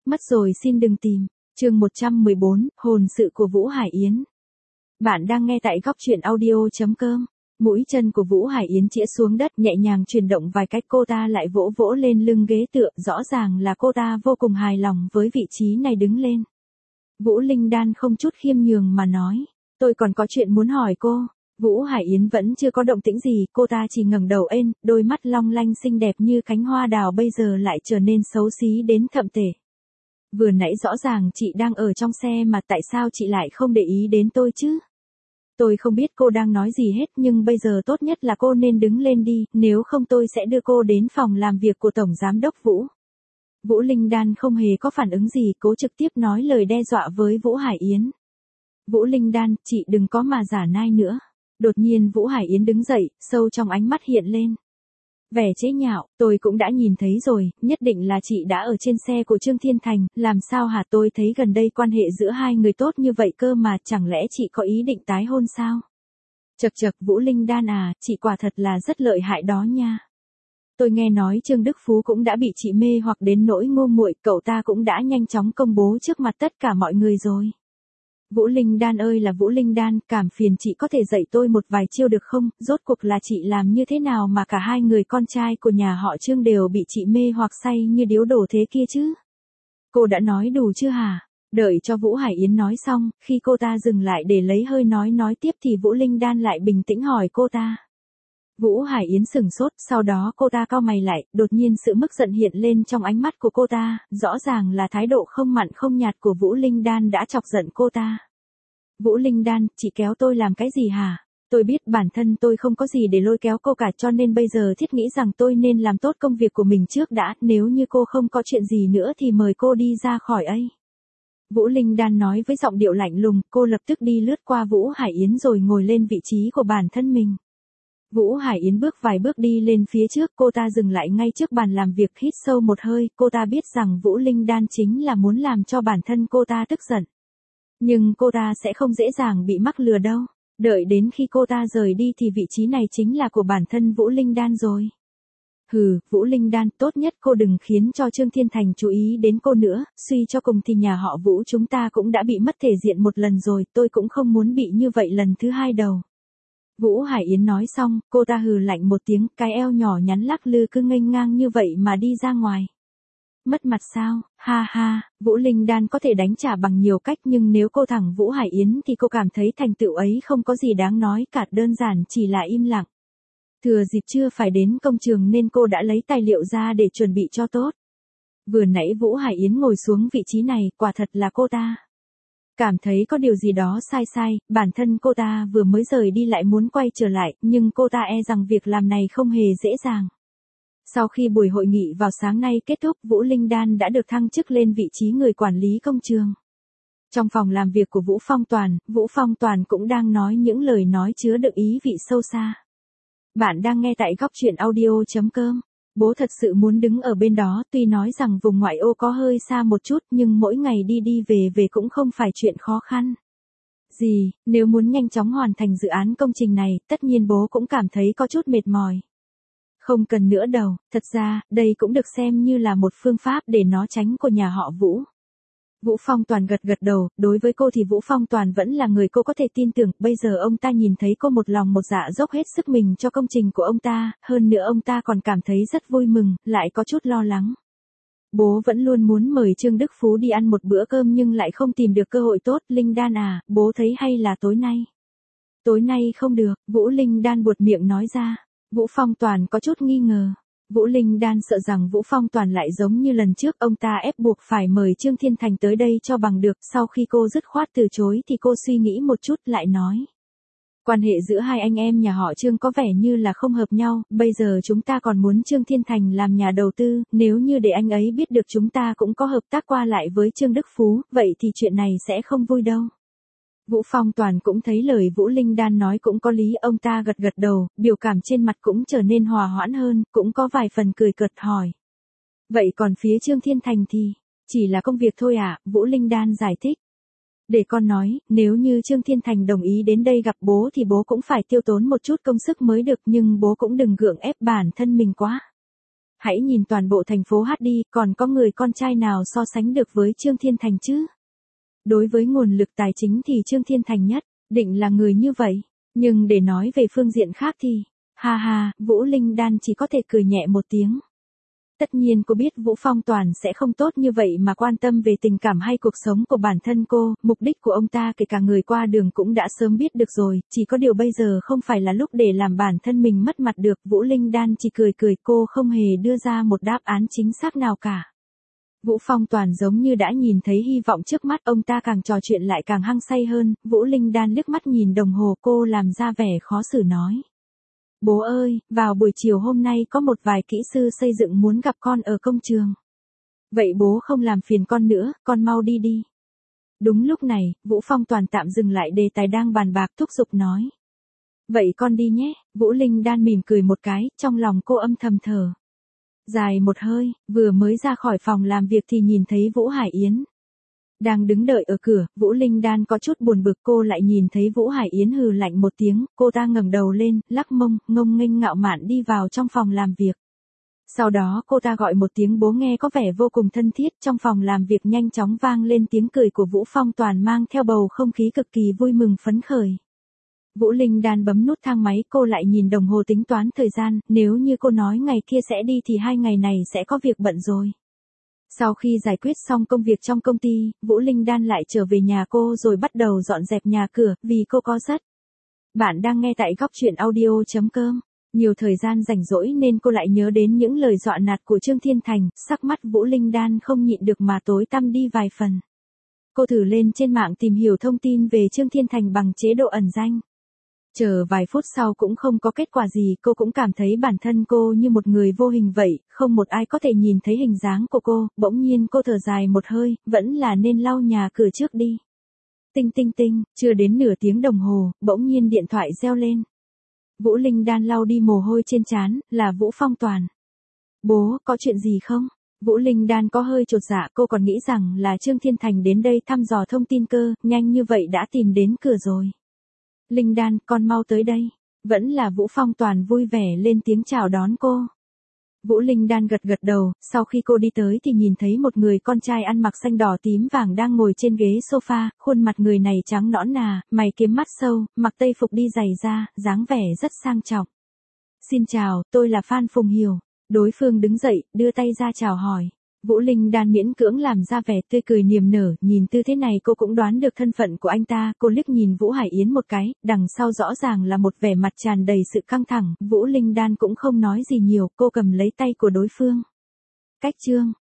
Mất rồi xin đừng tìm. Chương 114, hồn sự của Vũ Hải Yến. Bạn đang nghe tại góc truyện audio.com. Mũi chân của Vũ Hải Yến chĩa xuống đất, nhẹ nhàng chuyển động vài cách, cô ta lại vỗ vỗ lên lưng ghế tựa, rõ ràng là cô ta vô cùng hài lòng với vị trí này, đứng lên. Vũ Linh Đan không chút khiêm nhường mà nói, tôi còn có chuyện muốn hỏi cô. Vũ Hải Yến vẫn chưa có động tĩnh gì, cô ta chỉ ngẩng đầu lên, đôi mắt long lanh xinh đẹp như cánh hoa đào bây giờ lại trở nên xấu xí đến thậm tệ. Vừa nãy rõ ràng chị đang ở trong xe mà tại sao chị lại không để ý đến tôi chứ? Tôi không biết cô đang nói gì hết, nhưng bây giờ tốt nhất là cô nên đứng lên đi, nếu không tôi sẽ đưa cô đến phòng làm việc của Tổng Giám đốc Vũ. Vũ Linh Đan không hề có phản ứng gì, cố trực tiếp nói lời đe dọa với Vũ Hải Yến. Vũ Linh Đan, chị đừng có mà giả nai nữa. Đột nhiên Vũ Hải Yến đứng dậy, sâu trong ánh mắt hiện lên vẻ chế nhạo, tôi cũng đã nhìn thấy rồi, nhất định là chị đã ở trên xe của Trương Thiên Thành, làm sao hả? Tôi thấy gần đây quan hệ giữa hai người tốt như vậy cơ mà, chẳng lẽ chị có ý định tái hôn sao? Chậc chậc, Vũ Linh Đan à, chị quả thật là rất lợi hại đó nha. Tôi nghe nói Trương Đức Phú cũng đã bị chị mê hoặc đến nỗi ngu muội, cậu ta cũng đã nhanh chóng công bố trước mặt tất cả mọi người rồi. Vũ Linh Đan ơi là Vũ Linh Đan, cảm phiền chị có thể dạy tôi một vài chiêu được không? Rốt cuộc là chị làm như thế nào mà cả hai người con trai của nhà họ Trương đều bị chị mê hoặc say như điếu đổ thế kia chứ? Cô đã nói đủ chưa hả? Đợi cho Vũ Hải Yến nói xong, khi cô ta dừng lại để lấy hơi nói tiếp thì Vũ Linh Đan lại bình tĩnh hỏi cô ta. Vũ Hải Yến sửng sốt, sau đó cô ta cau mày lại, đột nhiên sự mức giận hiện lên trong ánh mắt của cô ta, rõ ràng là thái độ không mặn không nhạt của Vũ Linh Đan đã chọc giận cô ta. Vũ Linh Đan, chị kéo tôi làm cái gì hả? Tôi biết bản thân tôi không có gì để lôi kéo cô cả, cho nên bây giờ thiết nghĩ rằng tôi nên làm tốt công việc của mình trước đã, nếu như cô không có chuyện gì nữa thì mời cô đi ra khỏi ấy. Vũ Linh Đan nói với giọng điệu lạnh lùng, cô lập tức đi lướt qua Vũ Hải Yến rồi ngồi lên vị trí của bản thân mình. Vũ Hải Yến bước vài bước đi lên phía trước, cô ta dừng lại ngay trước bàn làm việc, hít sâu một hơi, cô ta biết rằng Vũ Linh Đan chính là muốn làm cho bản thân cô ta tức giận. Nhưng cô ta sẽ không dễ dàng bị mắc lừa đâu, đợi đến khi cô ta rời đi thì vị trí này chính là của bản thân Vũ Linh Đan rồi. Hừ, Vũ Linh Đan, tốt nhất cô đừng khiến cho Trương Thiên Thành chú ý đến cô nữa, suy cho cùng thì nhà họ Vũ chúng ta cũng đã bị mất thể diện một lần rồi, tôi cũng không muốn bị như vậy lần thứ hai đâu. Vũ Hải Yến nói xong, cô ta hừ lạnh một tiếng, cái eo nhỏ nhắn lắc lư cứ nghênh ngang như vậy mà đi ra ngoài. Mất mặt sao? Ha ha, Vũ Linh Đan có thể đánh trả bằng nhiều cách, nhưng nếu cô thẳng Vũ Hải Yến thì cô cảm thấy thành tựu ấy không có gì đáng nói cả, đơn giản chỉ là im lặng. Thừa dịp chưa phải đến công trường nên cô đã lấy tài liệu ra để chuẩn bị cho tốt. Vừa nãy Vũ Hải Yến ngồi xuống vị trí này, quả thật là cô ta cảm thấy có điều gì đó sai, bản thân cô ta vừa mới rời đi lại muốn quay trở lại, nhưng cô ta e rằng việc làm này không hề dễ dàng. Sau khi buổi hội nghị vào sáng nay kết thúc, Vũ Linh Đan đã được thăng chức lên vị trí người quản lý công trường. Trong phòng làm việc của Vũ Phong Toàn cũng đang nói những lời nói chứa đựng ý vị sâu xa. Bạn đang nghe tại góc truyện audio.com. Bố thật sự muốn đứng ở bên đó, tuy nói rằng vùng ngoại ô có hơi xa một chút nhưng mỗi ngày đi về cũng không phải chuyện khó khăn gì, nếu muốn nhanh chóng hoàn thành dự án công trình này, tất nhiên bố cũng cảm thấy có chút mệt mỏi. Không cần nữa đâu, thật ra, đây cũng được xem như là một phương pháp để nó tránh của nhà họ Vũ. Vũ Phong Toàn gật đầu, đối với cô thì Vũ Phong Toàn vẫn là người cô có thể tin tưởng, bây giờ ông ta nhìn thấy cô một lòng một dạ dốc hết sức mình cho công trình của ông ta, hơn nữa ông ta còn cảm thấy rất vui mừng, lại có chút lo lắng. Bố vẫn luôn muốn mời Trương Đức Phú đi ăn một bữa cơm nhưng lại không tìm được cơ hội tốt. Linh Đan à, bố thấy hay là tối nay? Tối nay không được, Vũ Linh Đan buột miệng nói ra. Vũ Phong Toàn có chút nghi ngờ. Vũ Linh Đan sợ rằng Vũ Phong Toàn lại giống như lần trước, ông ta ép buộc phải mời Trương Thiên Thành tới đây cho bằng được, sau khi cô dứt khoát từ chối thì cô suy nghĩ một chút lại nói. Quan hệ giữa hai anh em nhà họ Trương có vẻ như là không hợp nhau, bây giờ chúng ta còn muốn Trương Thiên Thành làm nhà đầu tư, nếu như để anh ấy biết được chúng ta cũng có hợp tác qua lại với Trương Đức Phú, vậy thì chuyện này sẽ không vui đâu. Vũ Phong Toàn cũng thấy lời Vũ Linh Đan nói cũng có lý, ông ta gật đầu, biểu cảm trên mặt cũng trở nên hòa hoãn hơn, cũng có vài phần cười cợt hỏi. Vậy còn phía Trương Thiên Thành thì, chỉ là công việc thôi à? Vũ Linh Đan giải thích. Để con nói, nếu như Trương Thiên Thành đồng ý đến đây gặp bố thì bố cũng phải tiêu tốn một chút công sức mới được, nhưng bố cũng đừng gượng ép bản thân mình quá. Hãy nhìn toàn bộ thành phố hát đi, còn có người con trai nào so sánh được với Trương Thiên Thành chứ? Đối với nguồn lực tài chính thì Trương Thiên Thành nhất định là người như vậy. Nhưng để nói về phương diện khác thì, ha ha, Vũ Linh Đan chỉ có thể cười nhẹ một tiếng. Tất nhiên cô biết Vũ Phong Toàn sẽ không tốt như vậy mà quan tâm về tình cảm hay cuộc sống của bản thân cô, mục đích của ông ta kể cả người qua đường cũng đã sớm biết được rồi, chỉ có điều bây giờ không phải là lúc để làm bản thân mình mất mặt được. Vũ Linh Đan chỉ cười cười, cô không hề đưa ra một đáp án chính xác nào cả. Vũ Phong Toàn giống như đã nhìn thấy hy vọng trước mắt, ông ta càng trò chuyện lại càng hăng say hơn. Vũ Linh Đan liếc mắt nhìn đồng hồ, cô làm ra vẻ khó xử nói. Bố ơi, vào buổi chiều hôm nay có một vài kỹ sư xây dựng muốn gặp con ở công trường. Vậy bố không làm phiền con nữa, con mau đi đi. Đúng lúc này, Vũ Phong Toàn tạm dừng lại đề tài đang bàn bạc, thúc giục nói. Vậy con đi nhé. Vũ Linh Đan mỉm cười một cái, trong lòng cô âm thầm thở dài một hơi, vừa mới ra khỏi phòng làm việc thì nhìn thấy Vũ Hải Yến đang đứng đợi ở cửa. Vũ Linh Đan có chút buồn bực, cô lại nhìn thấy Vũ Hải Yến hừ lạnh một tiếng, cô ta ngẩng đầu lên, lắc mông, ngông nghênh ngạo mạn đi vào trong phòng làm việc. Sau đó cô ta gọi một tiếng bố nghe có vẻ vô cùng thân thiết, trong phòng làm việc nhanh chóng vang lên tiếng cười của Vũ Phong Toàn mang theo bầu không khí cực kỳ vui mừng phấn khởi. Vũ Linh Đan bấm nút thang máy, cô lại nhìn đồng hồ tính toán thời gian, nếu như cô nói ngày kia sẽ đi thì 2 ngày này sẽ có việc bận rồi. Sau khi giải quyết xong công việc trong công ty, Vũ Linh Đan lại trở về nhà cô rồi bắt đầu dọn dẹp nhà cửa, vì cô có rất. Bạn đang nghe tại góc truyện audio.com. Nhiều thời gian rảnh rỗi nên cô lại nhớ đến những lời dọa nạt của Trương Thiên Thành, sắc mắt Vũ Linh Đan không nhịn được mà tối tăm đi vài phần. Cô thử lên trên mạng tìm hiểu thông tin về Trương Thiên Thành bằng chế độ ẩn danh. Chờ vài phút sau cũng không có kết quả gì, cô cũng cảm thấy bản thân cô như một người vô hình vậy, không một ai có thể nhìn thấy hình dáng của cô. Bỗng nhiên cô thở dài một hơi, vẫn là nên lau nhà cửa trước đi. Tinh tinh tinh, chưa đến nửa tiếng đồng hồ, bỗng nhiên điện thoại reo lên. Vũ Linh Đan lau đi mồ hôi trên trán, là Vũ Phong Toàn. Bố, có chuyện gì không? Vũ Linh Đan có hơi chột dạ, cô còn nghĩ rằng là Trương Thiên Thành đến đây thăm dò thông tin cơ, nhanh như vậy đã tìm đến cửa rồi. Linh Đan, con mau tới đây. Vẫn là Vũ Phong Toàn vui vẻ lên tiếng chào đón cô. Vũ Linh Đan gật gật đầu, sau khi cô đi tới thì nhìn thấy một người con trai ăn mặc xanh đỏ tím vàng đang ngồi trên ghế sofa, khuôn mặt người này trắng nõn nà, mày kiếm mắt sâu, mặc tây phục đi giày da, dáng vẻ rất sang trọng. Xin chào, tôi là Phan Phùng Hiểu. Đối phương đứng dậy, đưa tay ra chào hỏi. Vũ Linh Đan miễn cưỡng làm ra vẻ tươi cười niềm nở, nhìn tư thế này cô cũng đoán được thân phận của anh ta. Cô liếc nhìn Vũ Hải Yến một cái, đằng sau rõ ràng là một vẻ mặt tràn đầy sự căng thẳng. Vũ Linh Đan cũng không nói gì nhiều, cô cầm lấy tay của đối phương. Cách Trương